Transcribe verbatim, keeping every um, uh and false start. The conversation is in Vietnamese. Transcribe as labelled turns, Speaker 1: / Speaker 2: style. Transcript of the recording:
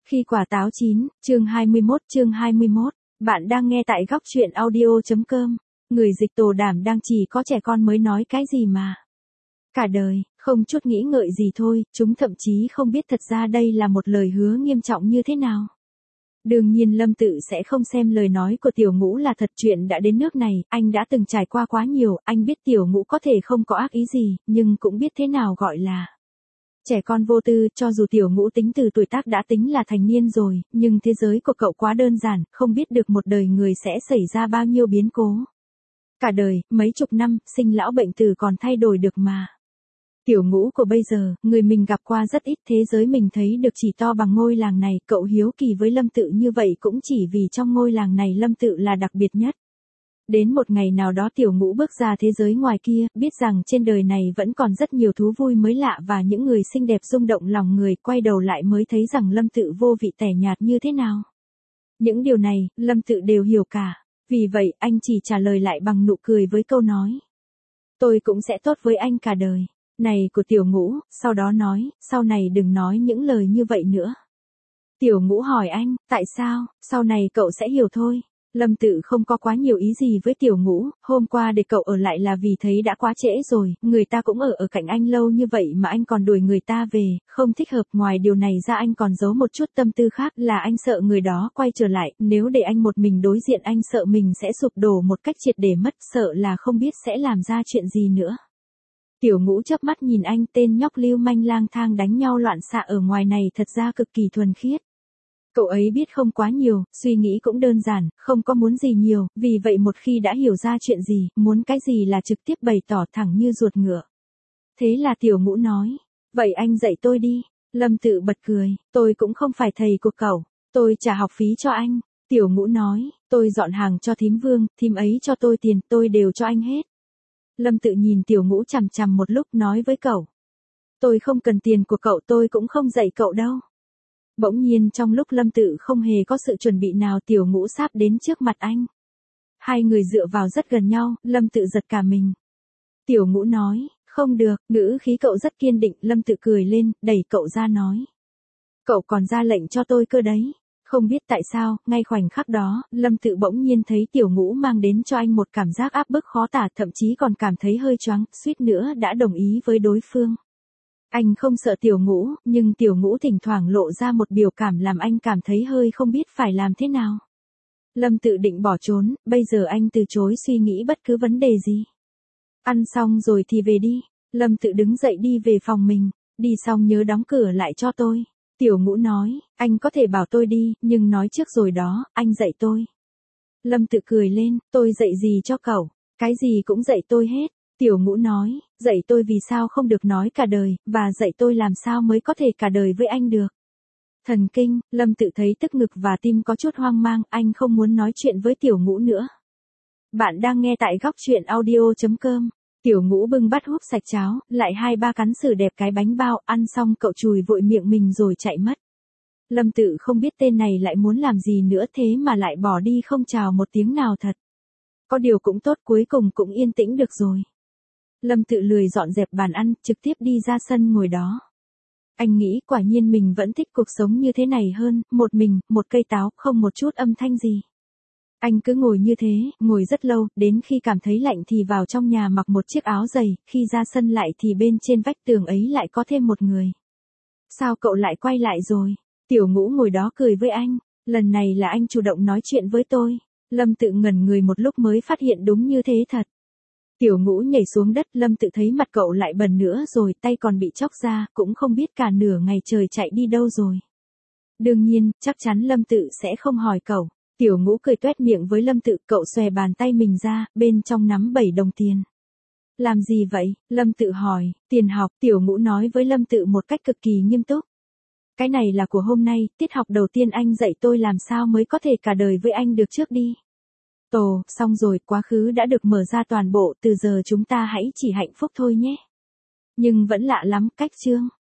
Speaker 1: Khi quả táo chín, chương hai mươi mốt chương hai mươi mốt, bạn đang nghe tại góc truyện audio.com, người dịch Tồ Đảm đang chỉ có trẻ con mới nói cái gì mà. Cả đời, không chút nghĩ ngợi gì thôi, chúng thậm chí không biết thật ra đây là một lời hứa nghiêm trọng như thế nào. Đương nhiên Lâm Tự sẽ không xem lời nói của Tiểu Ngũ là thật, chuyện đã đến nước này, anh đã từng trải qua quá nhiều, anh biết Tiểu Ngũ có thể không có ác ý gì, nhưng cũng biết thế nào gọi là trẻ con vô tư. Cho dù Tiểu Ngũ tính từ tuổi tác đã tính là thành niên rồi, nhưng thế giới của cậu quá đơn giản, không biết được một đời người sẽ xảy ra bao nhiêu biến cố. Cả đời, mấy chục năm, sinh lão bệnh tử còn thay đổi được mà. Tiểu Ngũ của bây giờ, người mình gặp qua rất ít, thế giới mình thấy được chỉ to bằng ngôi làng này, cậu hiếu kỳ với Lâm Tự như vậy cũng chỉ vì trong ngôi làng này Lâm Tự là đặc biệt nhất. Đến một ngày nào đó Tiểu Ngũ bước ra thế giới ngoài kia, biết rằng trên đời này vẫn còn rất nhiều thú vui mới lạ và những người xinh đẹp rung động lòng người, quay đầu lại mới thấy rằng Lâm Tự vô vị tẻ nhạt như thế nào. Những điều này, Lâm Tự đều hiểu cả, vì vậy anh chỉ trả lời lại bằng nụ cười với câu nói: tôi cũng sẽ tốt với anh cả đời. Này của Tiểu Ngũ, sau đó nói, sau này đừng nói những lời như vậy nữa. Tiểu Ngũ hỏi anh, tại sao, sau này cậu sẽ hiểu thôi. Lâm Tự không có quá nhiều ý gì với Tiểu Ngũ, hôm qua để cậu ở lại là vì thấy đã quá trễ rồi, người ta cũng ở ở cạnh anh lâu như vậy mà anh còn đuổi người ta về, không thích hợp. Ngoài điều này ra anh còn giấu một chút tâm tư khác, là anh sợ người đó quay trở lại, nếu để anh một mình đối diện anh sợ mình sẽ sụp đổ một cách triệt để mất, sợ là không biết sẽ làm ra chuyện gì nữa. Tiểu Ngũ chớp mắt nhìn anh, tên nhóc lưu manh lang thang đánh nhau loạn xạ ở ngoài này thật ra cực kỳ thuần khiết. Cậu ấy biết không quá nhiều, suy nghĩ cũng đơn giản, không có muốn gì nhiều, vì vậy một khi đã hiểu ra chuyện gì, muốn cái gì là trực tiếp bày tỏ thẳng như ruột ngựa. Thế là Tiểu Ngũ nói, vậy anh dạy tôi đi. Lâm Tự bật cười, tôi cũng không phải thầy của cậu, tôi trả học phí cho anh. Tiểu Ngũ nói, tôi dọn hàng cho thím Vương, thím ấy cho tôi tiền, tôi đều cho anh hết. Lâm Tự nhìn Tiểu Ngũ chằm chằm một lúc nói với cậu, tôi không cần tiền của cậu, tôi cũng không dạy cậu đâu. Bỗng nhiên trong lúc Lâm Tự không hề có sự chuẩn bị nào, Tiểu Ngũ sáp đến trước mặt anh. Hai người dựa vào rất gần nhau, Lâm Tự giật cả mình. Tiểu Ngũ nói, không được, ngữ khí cậu rất kiên định. Lâm Tự cười lên, đẩy cậu ra nói, cậu còn ra lệnh cho tôi cơ đấy. Không biết tại sao, ngay khoảnh khắc đó, Lâm Tự bỗng nhiên thấy Tiểu Ngũ mang đến cho anh một cảm giác áp bức khó tả, thậm chí còn cảm thấy hơi choáng, suýt nữa đã đồng ý với đối phương. Anh không sợ Tiểu Ngũ, nhưng Tiểu Ngũ thỉnh thoảng lộ ra một biểu cảm làm anh cảm thấy hơi không biết phải làm thế nào. Lâm Tự định bỏ trốn, bây giờ anh từ chối suy nghĩ bất cứ vấn đề gì. Ăn xong rồi thì về đi. Lâm Tự đứng dậy đi về phòng mình, đi xong nhớ đóng cửa lại cho tôi. Tiểu Ngũ nói, anh có thể bảo tôi đi, nhưng nói trước rồi đó, anh dạy tôi. Lâm Tự cười lên, tôi dạy gì cho cậu, cái gì cũng dạy tôi hết. Tiểu Ngũ nói, dạy tôi vì sao không được nói cả đời, và dạy tôi làm sao mới có thể cả đời với anh được. Thần kinh. Lâm Tự thấy tức ngực và tim có chút hoang mang, anh không muốn nói chuyện với Tiểu Ngũ nữa. Bạn đang nghe tại góc truyện audio.com. Tiểu Ngũ bưng bát húp sạch cháo, lại hai ba cắn xử đẹp cái bánh bao, ăn xong cậu chùi vội miệng mình rồi chạy mất. Lâm Tự không biết tên này lại muốn làm gì nữa, thế mà lại bỏ đi không chào một tiếng nào thật. Có điều cũng tốt, cuối cùng cũng yên tĩnh được rồi. Lâm Tự lười dọn dẹp bàn ăn, trực tiếp đi ra sân ngồi đó. Anh nghĩ quả nhiên mình vẫn thích cuộc sống như thế này hơn, một mình, một cây táo, không một chút âm thanh gì. Anh cứ ngồi như thế, ngồi rất lâu, đến khi cảm thấy lạnh thì vào trong nhà mặc một chiếc áo dày, khi ra sân lại thì bên trên vách tường ấy lại có thêm một người. Sao cậu lại quay lại rồi? Tiểu Ngũ ngồi đó cười với anh, lần này là anh chủ động nói chuyện với tôi. Lâm Tự ngẩn người một lúc mới phát hiện đúng như thế thật. Tiểu Ngũ nhảy xuống đất, Lâm Tự thấy mặt cậu lại bẩn nữa rồi, tay còn bị chóc ra, cũng không biết cả nửa ngày trời chạy đi đâu rồi. Đương nhiên, chắc chắn Lâm Tự sẽ không hỏi cậu. Tiểu Ngũ cười toét miệng với Lâm Tự, cậu xòe bàn tay mình ra, bên trong nắm bảy đồng tiền. Làm gì vậy? Lâm Tự hỏi. Tiền học. Tiểu Ngũ nói với Lâm Tự một cách cực kỳ nghiêm túc. Cái này là của hôm nay, tiết học đầu tiên anh dạy tôi làm sao mới có thể cả đời với anh được trước đi. Tổ, xong rồi, quá khứ đã được mở ra toàn bộ, từ giờ chúng ta hãy chỉ hạnh phúc thôi nhé. Nhưng vẫn lạ lắm, cách chương.